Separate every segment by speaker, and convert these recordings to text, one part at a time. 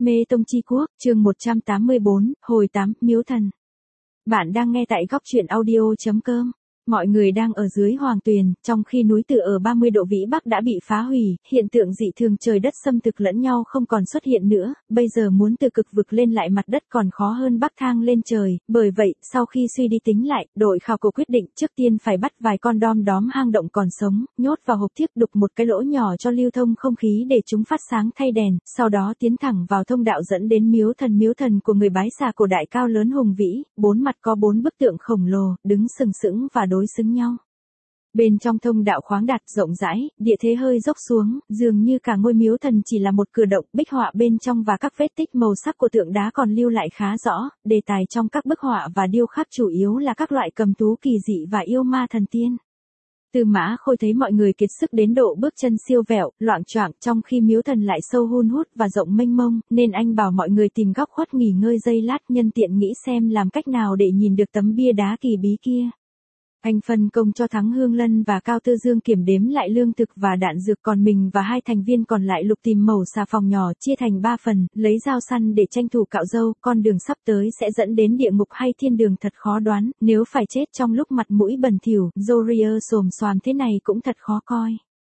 Speaker 1: Mê Tông Chi Quốc, chương 184, hồi 8, Miếu Thần. Bạn đang nghe tại góc truyện audio.com. Mọi người đang ở dưới Hoàng Tuyền, trong khi núi Tử ở 30 độ vĩ Bắc đã bị phá hủy, hiện tượng dị thường trời đất xâm thực lẫn nhau không còn xuất hiện nữa, bây giờ muốn từ cực vực lên lại mặt đất còn khó hơn bắc thang lên trời, bởi vậy, sau khi suy đi tính lại, đội khảo cổ quyết định trước tiên phải bắt vài con đom đóm hang động còn sống, nhốt vào hộp thiếc đục một cái lỗ nhỏ cho lưu thông không khí để chúng phát sáng thay đèn, sau đó tiến thẳng vào thông đạo dẫn đến miếu thần của người Bái Xà cổ đại cao lớn hùng vĩ, bốn mặt có 4 bức tượng khổng lồ, đứng sừng sững và đối xứng nhau. Bên trong thông đạo khoáng đạt rộng rãi, địa thế hơi dốc xuống, dường như cả ngôi miếu thần chỉ là một cửa động, bích họa bên trong và các vết tích màu sắc của tượng đá còn lưu lại khá rõ, đề tài trong các bức họa và điêu khắc chủ yếu là các loại cầm thú kỳ dị và yêu ma thần tiên. Tư Mã Khôi thấy mọi người kiệt sức đến độ bước chân siêu vẹo, loạng choạng, trong khi miếu thần lại sâu hun hút và rộng mênh mông, nên anh bảo mọi người tìm góc khuất nghỉ ngơi giây lát, nhân tiện nghĩ xem làm cách nào để nhìn được tấm bia đá kỳ bí kia. Anh phân công cho Thắng Hương Lân và Cao Tư Dương kiểm đếm lại lương thực và đạn dược, còn mình và hai thành viên còn lại lục tìm mẩu xà phòng nhỏ chia thành 3 phần, lấy dao săn để tranh thủ cạo râu, con đường sắp tới sẽ dẫn đến địa ngục hay thiên đường thật khó đoán, nếu phải chết trong lúc mặt mũi bẩn thỉu, Zoria xồm xoàm thế này cũng thật khó coi.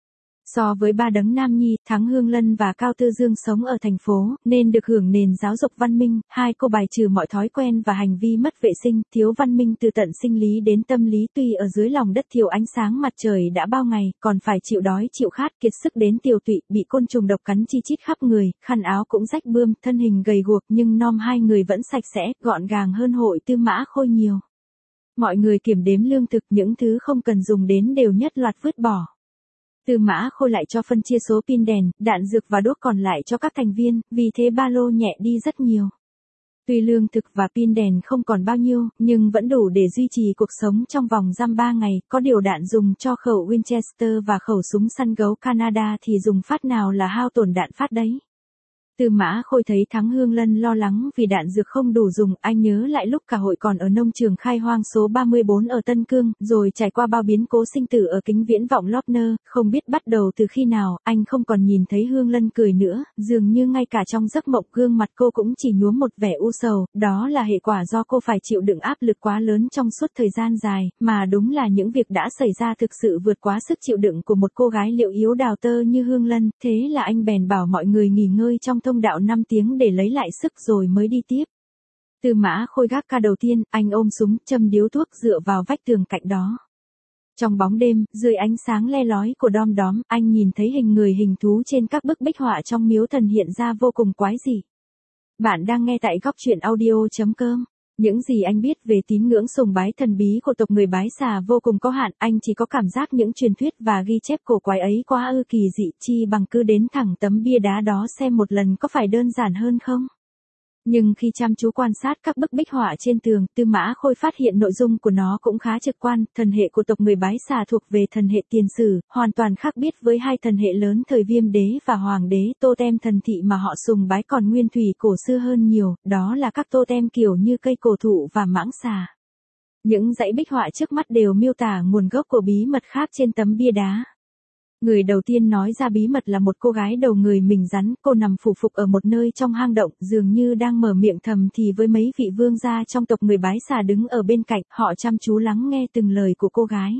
Speaker 1: So với ba đấng nam nhi, Thắng Hương Lân và Cao Tư Dương sống ở thành phố, nên được hưởng nền giáo dục văn minh, hai cô bài trừ mọi thói quen và hành vi mất vệ sinh, thiếu văn minh từ tận sinh lý đến tâm lý, tuy ở dưới lòng đất thiếu ánh sáng mặt trời đã bao ngày, còn phải chịu đói chịu khát, kiệt sức đến tiều tụy, bị côn trùng độc cắn chi chít khắp người, khăn áo cũng rách bươm, thân hình gầy guộc nhưng nom hai người vẫn sạch sẽ, gọn gàng hơn hội Tư Mã Khôi nhiều. Mọi người kiểm đếm lương thực, những thứ không cần dùng đến đều nhất loạt vứt bỏ. Tư Mã Khôi lại cho phân chia số pin đèn, đạn dược và đốt còn lại cho các thành viên, vì thế ba lô nhẹ đi rất nhiều. Tuy lương thực và pin đèn không còn bao nhiêu, nhưng vẫn đủ để duy trì cuộc sống trong vòng dăm 3 ngày, có điều đạn dùng cho khẩu Winchester và khẩu súng săn gấu Canada thì dùng phát nào là hao tổn đạn phát đấy. Tư Mã Khôi thấy Thắng Hương Lân lo lắng vì đạn dược không đủ dùng, anh nhớ lại lúc cả hội còn ở nông trường khai hoang số 34 ở Tân Cương, rồi trải qua bao biến cố sinh tử ở kính viễn vọng Lopner, không biết bắt đầu từ khi nào, anh không còn nhìn thấy Hương Lân cười nữa, dường như ngay cả trong giấc mộng gương mặt cô cũng chỉ nhuốm một vẻ u sầu, đó là hệ quả do cô phải chịu đựng áp lực quá lớn trong suốt thời gian dài, mà đúng là những việc đã xảy ra thực sự vượt quá sức chịu đựng của một cô gái liệu yếu đào tơ như Hương Lân, thế là anh bèn bảo mọi người nghỉ ngơi trong thông đạo 5 tiếng để lấy lại sức rồi mới đi tiếp. Tư Mã Khôi gác ca đầu tiên, anh ôm súng, châm điếu thuốc dựa vào vách tường cạnh đó. Trong bóng đêm, dưới ánh sáng le lói của đom đóm, anh nhìn thấy hình người hình thú trên các bức bích họa trong miếu thần hiện ra vô cùng quái dị. Bạn đang nghe tại góc truyện audio.com. Những gì anh biết về tín ngưỡng sùng bái thần bí của tộc người Bái Xà vô cùng có hạn, anh chỉ có cảm giác những truyền thuyết và ghi chép cổ quái ấy quá ư kỳ dị, chi bằng cứ đến thẳng tấm bia đá đó xem một lần có phải đơn giản hơn không? Nhưng khi chăm chú quan sát các bức bích họa trên tường, Tư Mã Khôi phát hiện nội dung của nó cũng khá trực quan, thần hệ của tộc người Bái Xà thuộc về thần hệ tiền sử, hoàn toàn khác biệt với hai thần hệ lớn thời Viêm đế và Hoàng đế, totem thần thị mà họ sùng bái còn nguyên thủy cổ xưa hơn nhiều, đó là các totem kiểu như cây cổ thụ và mãng xà. Những dãy bích họa trước mắt đều miêu tả nguồn gốc của bí mật khác trên tấm bia đá. Người đầu tiên nói ra bí mật là một cô gái đầu người mình rắn, cô nằm phủ phục ở một nơi trong hang động, dường như đang mở miệng thầm thì với mấy vị vương gia trong tộc người Bái Xà đứng ở bên cạnh, họ chăm chú lắng nghe từng lời của cô gái.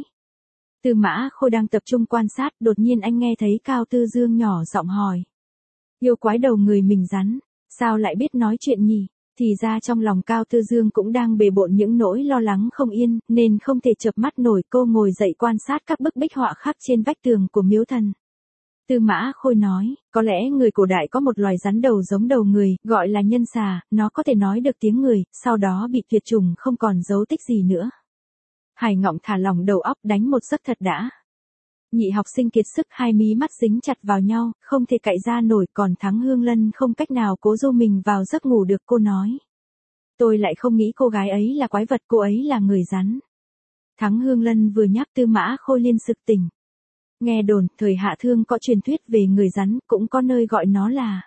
Speaker 1: Tư Mã Khôi đang tập trung quan sát, đột nhiên anh nghe thấy Cao Tư Dương nhỏ giọng hỏi. Yêu quái đầu người mình rắn, sao lại biết nói chuyện nhỉ? Thì ra trong lòng Cao Tư Dương cũng đang bề bộn những nỗi lo lắng không yên, nên không thể chợp mắt nổi, cô ngồi dậy quan sát các bức bích họa khắc trên vách tường của miếu thần. Tư Mã Khôi nói, có lẽ người cổ đại có một loài rắn đầu giống đầu người, gọi là nhân xà, nó có thể nói được tiếng người, sau đó bị tuyệt chủng không còn dấu tích gì nữa. Hải Ngọng thả lỏng đầu óc đánh một giấc thật đã. Nhị học sinh kiệt sức, hai mí mắt dính chặt vào nhau, không thể cạy ra nổi, còn Thắng Hương Lân không cách nào cố dô mình vào giấc ngủ được, cô nói. Tôi lại không nghĩ cô gái ấy là quái vật, cô ấy là người rắn. Thắng Hương Lân vừa nhắc Tư Mã Khôi liên sực tỉnh. Nghe đồn, thời Hạ Thương có truyền thuyết về người rắn, cũng có nơi gọi nó là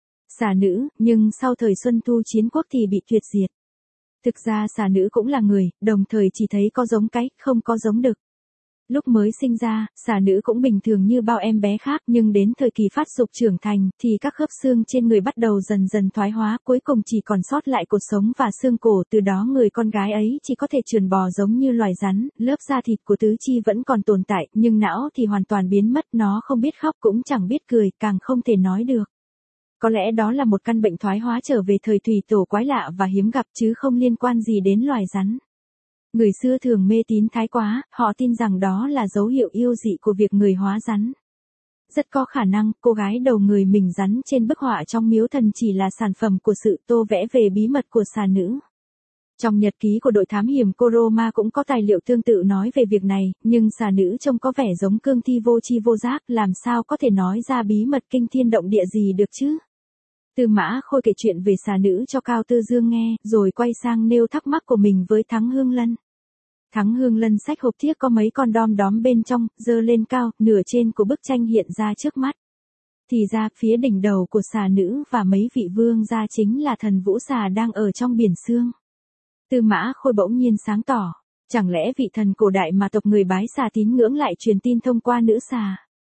Speaker 1: xà nữ, nhưng sau thời Xuân Thu Chiến Quốc thì bị tuyệt diệt. Thực ra xà nữ cũng là người, đồng thời chỉ thấy có giống cái, không có giống đực. Lúc mới sinh ra, xà nữ cũng bình thường như bao em bé khác, nhưng đến thời kỳ phát dục trưởng thành, thì các khớp xương trên người bắt đầu dần dần thoái hóa, cuối cùng chỉ còn sót lại cột sống và xương cổ, từ đó người con gái ấy chỉ có thể trườn bò giống như loài rắn, lớp da thịt của tứ chi vẫn còn tồn tại, nhưng não thì hoàn toàn biến mất, nó không biết khóc cũng chẳng biết cười, càng không thể nói được. Có lẽ đó là một căn bệnh thoái hóa trở về thời thủy tổ quái lạ và hiếm gặp chứ không liên quan gì đến loài rắn. Người xưa thường mê tín thái quá, họ tin rằng đó là dấu hiệu yêu dị của việc người hóa rắn. Rất có khả năng, cô gái đầu người mình rắn trên bức họa trong miếu thần chỉ là sản phẩm của sự tô vẽ về bí mật của xà nữ. Trong nhật ký của đội thám hiểm Kuroma cũng có tài liệu tương tự nói về việc này, nhưng xà nữ trông có vẻ giống cương thi vô tri vô giác, làm sao có thể nói ra bí mật kinh thiên động địa gì được chứ? Tư Mã Khôi kể chuyện về xà nữ cho Cao Tư Dương nghe, rồi quay sang nêu thắc mắc của mình với Thắng Hương Lân. Thắng Hương Lân xách hộp thiếc có mấy con đom đóm bên trong, giơ lên cao, nửa trên của bức tranh hiện ra trước mắt. Thì ra, phía đỉnh đầu của xà nữ và mấy vị vương gia chính là thần vũ xà đang ở trong biển sương. Tư Mã Khôi bỗng nhiên sáng tỏ, chẳng lẽ vị thần cổ đại mà tộc người bái xà tín ngưỡng lại truyền tin thông qua nữ xà?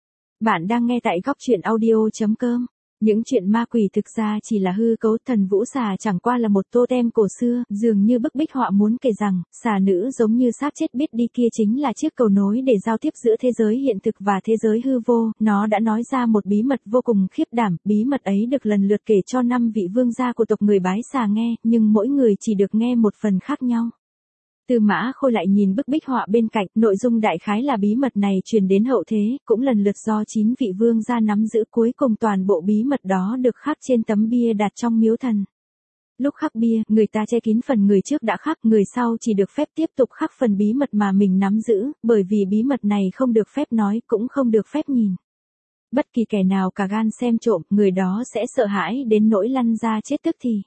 Speaker 1: Bạn đang nghe tại góc truyện audio.com. Những chuyện ma quỷ thực ra chỉ là hư cấu, thần vũ xà chẳng qua là một totem cổ xưa, dường như bức bích họa muốn kể rằng, xà nữ giống như xác chết biết đi kia chính là chiếc cầu nối để giao tiếp giữa thế giới hiện thực và thế giới hư vô, nó đã nói ra một bí mật vô cùng khiếp đảm, bí mật ấy được lần lượt kể cho 5 vị vương gia của tộc người bái xà nghe, nhưng mỗi người chỉ được nghe một phần khác nhau. Tư Mã Khôi lại nhìn bức bích họa bên cạnh, nội dung đại khái là bí mật này truyền đến hậu thế, cũng lần lượt do 9 vị vương gia nắm giữ, cuối cùng toàn bộ bí mật đó được khắc trên tấm bia đặt trong miếu thần. Lúc khắc bia, người ta che kín phần người trước đã khắc, người sau chỉ được phép tiếp tục khắc phần bí mật mà mình nắm giữ, bởi vì bí mật này không được phép nói, cũng không được phép nhìn. Bất kỳ kẻ nào cả gan xem trộm, người đó sẽ sợ hãi đến nỗi lăn ra chết tức thì.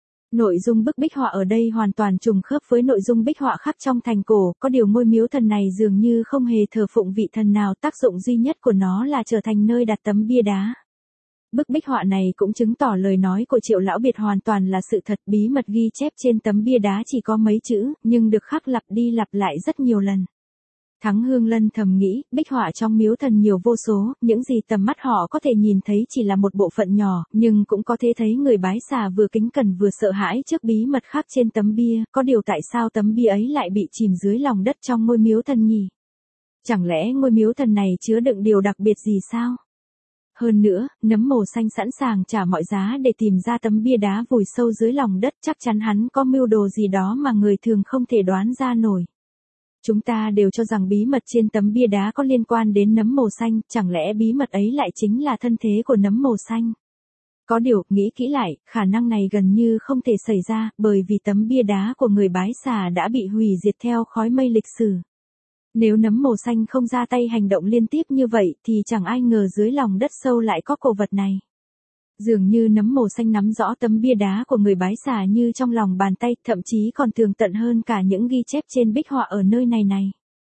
Speaker 1: Nội dung bức bích họa ở đây hoàn toàn trùng khớp với nội dung bích họa khắc trong thành cổ, có điều ngôi miếu thần này dường như không hề thờ phụng vị thần nào, tác dụng duy nhất của nó là trở thành nơi đặt tấm bia đá. Bức bích họa này cũng chứng tỏ lời nói của Triệu Lão Biệt hoàn toàn là sự thật, bí mật ghi chép trên tấm bia đá chỉ có mấy chữ, nhưng được khắc lặp đi lặp lại rất nhiều lần. Thắng Hương Lân thầm nghĩ, bích họa trong miếu thần nhiều vô số, những gì tầm mắt họ có thể nhìn thấy chỉ là một bộ phận nhỏ, nhưng cũng có thể thấy người bái xà vừa kính cẩn vừa sợ hãi trước bí mật khắc trên tấm bia, có điều tại sao tấm bia ấy lại bị chìm dưới lòng đất trong ngôi miếu thần nhỉ? Chẳng lẽ ngôi miếu thần này chứa đựng điều đặc biệt gì sao? Hơn nữa, nấm mồ xanh sẵn sàng trả mọi giá để tìm ra tấm bia đá vùi sâu dưới lòng đất, chắc chắn hắn có mưu đồ gì đó mà người thường không thể đoán ra nổi. Chúng ta đều cho rằng bí mật trên tấm bia đá có liên quan đến nấm mồ xanh, chẳng lẽ bí mật ấy lại chính là thân thế của nấm mồ xanh? Có điều, nghĩ kỹ lại, khả năng này gần như không thể xảy ra, bởi vì tấm bia đá của người bái xà đã bị hủy diệt theo khói mây lịch sử. Nếu nấm mồ xanh không ra tay hành động liên tiếp như vậy thì chẳng ai ngờ dưới lòng đất sâu lại có cổ vật này. Dường như nấm mồ xanh nắm rõ tấm bia đá của người bái xà như trong lòng bàn tay, thậm chí còn tường tận hơn cả những ghi chép trên bích họa ở nơi này.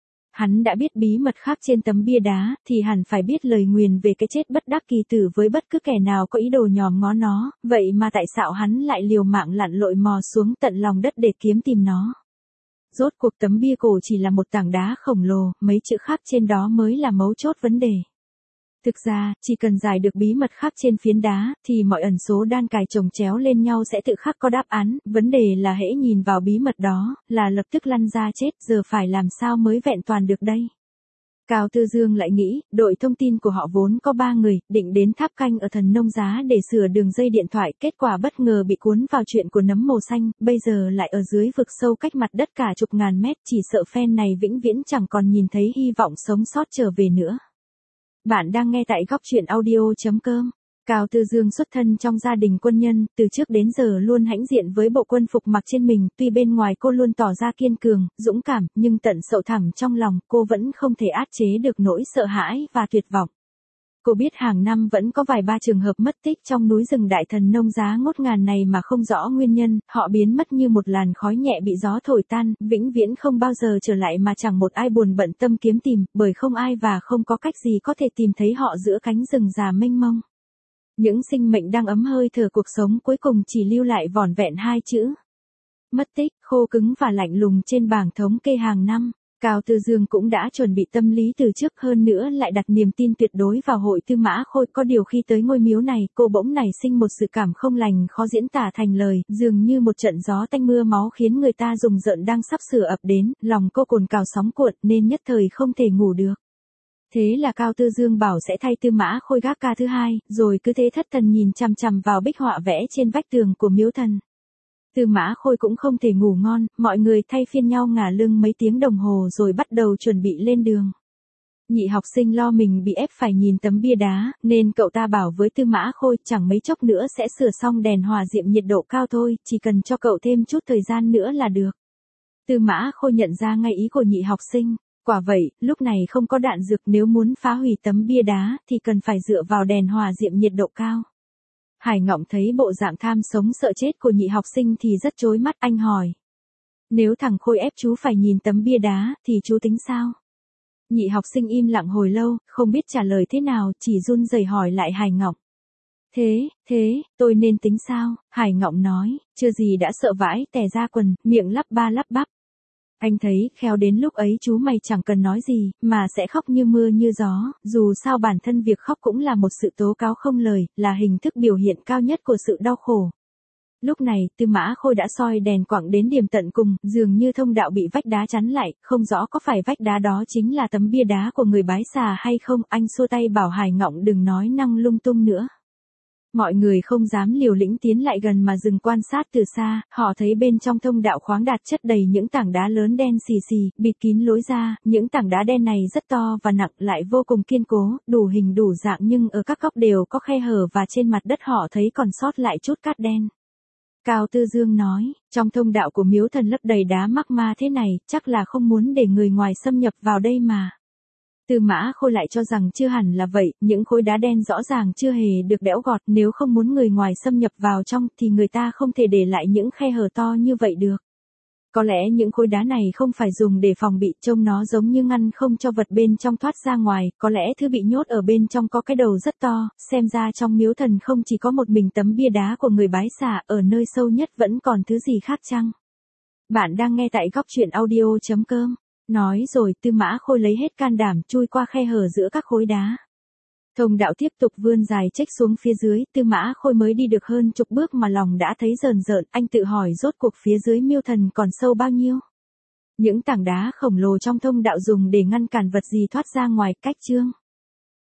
Speaker 1: Hắn đã biết bí mật khắc trên tấm bia đá, thì hẳn phải biết lời nguyền về cái chết bất đắc kỳ tử với bất cứ kẻ nào có ý đồ nhòm ngó nó, vậy mà tại sao hắn lại liều mạng lặn lội mò xuống tận lòng đất để kiếm tìm nó? Rốt cuộc tấm bia cổ chỉ là một tảng đá khổng lồ, mấy chữ khắc trên đó mới là mấu chốt vấn đề. Thực ra, chỉ cần giải được bí mật khắc trên phiến đá, thì mọi ẩn số đan cài chồng chéo lên nhau sẽ tự khắc có đáp án, vấn đề là hễ nhìn vào bí mật đó, là lập tức lăn ra chết, giờ phải làm sao mới vẹn toàn được đây. Cao Tư Dương lại nghĩ, đội thông tin của họ vốn có 3 người, định đến tháp canh ở Thần Nông Giá để sửa đường dây điện thoại, kết quả bất ngờ bị cuốn vào chuyện của nấm mồ xanh, bây giờ lại ở dưới vực sâu cách mặt đất cả chục ngàn mét, chỉ sợ fan này vĩnh viễn chẳng còn nhìn thấy hy vọng sống sót trở về nữa. Bạn đang nghe tại góc truyện audio.com. Cao Tư Dương xuất thân trong gia đình quân nhân, từ trước đến giờ luôn hãnh diện với bộ quân phục mặc trên mình, tuy bên ngoài cô luôn tỏ ra kiên cường, dũng cảm, nhưng tận sâu thẳm trong lòng, cô vẫn không thể áp chế được nỗi sợ hãi và tuyệt vọng. Cô biết hàng năm vẫn có vài ba trường hợp mất tích trong núi rừng Đại Thần Nông Giá ngút ngàn này mà không rõ nguyên nhân, họ biến mất như một làn khói nhẹ bị gió thổi tan, vĩnh viễn không bao giờ trở lại mà chẳng một ai buồn bận tâm kiếm tìm, bởi không ai và không có cách gì có thể tìm thấy họ giữa cánh rừng già mênh mông. Những sinh mệnh đang ấm hơi thở cuộc sống cuối cùng chỉ lưu lại vỏn vẹn 2 chữ. Mất tích, khô cứng và lạnh lùng trên bảng thống kê hàng năm. Cao Tư Dương cũng đã chuẩn bị tâm lý từ trước, hơn nữa lại đặt niềm tin tuyệt đối vào Hội Tư Mã Khôi, có điều khi tới ngôi miếu này, cô bỗng nảy sinh một sự cảm không lành khó diễn tả thành lời, dường như một trận gió tanh mưa máu khiến người ta rùng rợn đang sắp sửa ập đến, lòng cô cồn cào sóng cuộn nên nhất thời không thể ngủ được. Thế là Cao Tư Dương bảo sẽ thay Tư Mã Khôi gác ca thứ hai, rồi cứ thế thất thần nhìn chằm chằm vào bích họa vẽ trên vách tường của miếu thần. Tư Mã Khôi cũng không thể ngủ ngon, mọi người thay phiên nhau ngả lưng mấy tiếng đồng hồ rồi bắt đầu chuẩn bị lên đường. Nhị học sinh lo mình bị ép phải nhìn tấm bia đá, nên cậu ta bảo với Tư Mã Khôi chẳng mấy chốc nữa sẽ sửa xong đèn hòa diệm nhiệt độ cao thôi, chỉ cần cho cậu thêm chút thời gian nữa là được. Tư Mã Khôi nhận ra ngay ý của nhị học sinh. Quả vậy, lúc này không có đạn dược, nếu muốn phá hủy tấm bia đá thì cần phải dựa vào đèn hòa diệm nhiệt độ cao. Hải Ngọng thấy bộ dạng tham sống sợ chết của nhị học sinh thì rất chối mắt, anh hỏi. Nếu thằng Khôi ép chú phải nhìn tấm bia đá thì chú tính sao? Nhị học sinh im lặng hồi lâu, không biết trả lời thế nào, chỉ run rẩy hỏi lại Hải Ngọng. Thế, tôi nên tính sao? Hải Ngọng nói, chưa gì đã sợ vãi tè ra quần, miệng lắp ba lắp bắp. Anh thấy, khéo đến lúc ấy chú mày chẳng cần nói gì, mà sẽ khóc như mưa như gió, dù sao bản thân việc khóc cũng là một sự tố cáo không lời, là hình thức biểu hiện cao nhất của sự đau khổ. Lúc này, Tư Mã Khôi đã soi đèn quặng đến điểm tận cùng, dường như thông đạo bị vách đá chắn lại, không rõ có phải vách đá đó chính là tấm bia đá của người bái xà hay không, anh xua tay bảo Hải Ngọng đừng nói năng lung tung nữa. Mọi người không dám liều lĩnh tiến lại gần mà dừng quan sát từ xa, họ thấy bên trong thông đạo khoáng đạt chất đầy những tảng đá lớn đen xì xì, bịt kín lối ra, những tảng đá đen này rất to và nặng lại vô cùng kiên cố, đủ hình đủ dạng nhưng ở các góc đều có khe hở và trên mặt đất họ thấy còn sót lại chút cát đen. Cao Tư Dương nói, trong thông đạo của miếu thần lấp đầy đá mắc ma thế này, chắc là không muốn để người ngoài xâm nhập vào đây mà. Tư Mã Khôi lại cho rằng chưa hẳn là vậy, những khối đá đen rõ ràng chưa hề được đẽo gọt, nếu không muốn người ngoài xâm nhập vào trong thì người ta không thể để lại những khe hở to như vậy được. Có lẽ những khối đá này không phải dùng để phòng bị, trông nó giống như ngăn không cho vật bên trong thoát ra ngoài, có lẽ thứ bị nhốt ở bên trong có cái đầu rất to, xem ra trong miếu thần không chỉ có một mình tấm bia đá của người bái xà, ở nơi sâu nhất vẫn còn thứ gì khác chăng? Bạn đang nghe tại góc truyện audio.com. Nói rồi Tư Mã Khôi lấy hết can đảm chui qua khe hở giữa các khối đá. Thông đạo tiếp tục vươn dài chếch xuống phía dưới, Tư Mã Khôi mới đi được hơn chục bước mà lòng đã thấy rờn rợn, anh tự hỏi rốt cuộc phía dưới miêu thần còn sâu bao nhiêu. Những tảng đá khổng lồ trong thông đạo dùng để ngăn cản vật gì thoát ra ngoài, cách chương.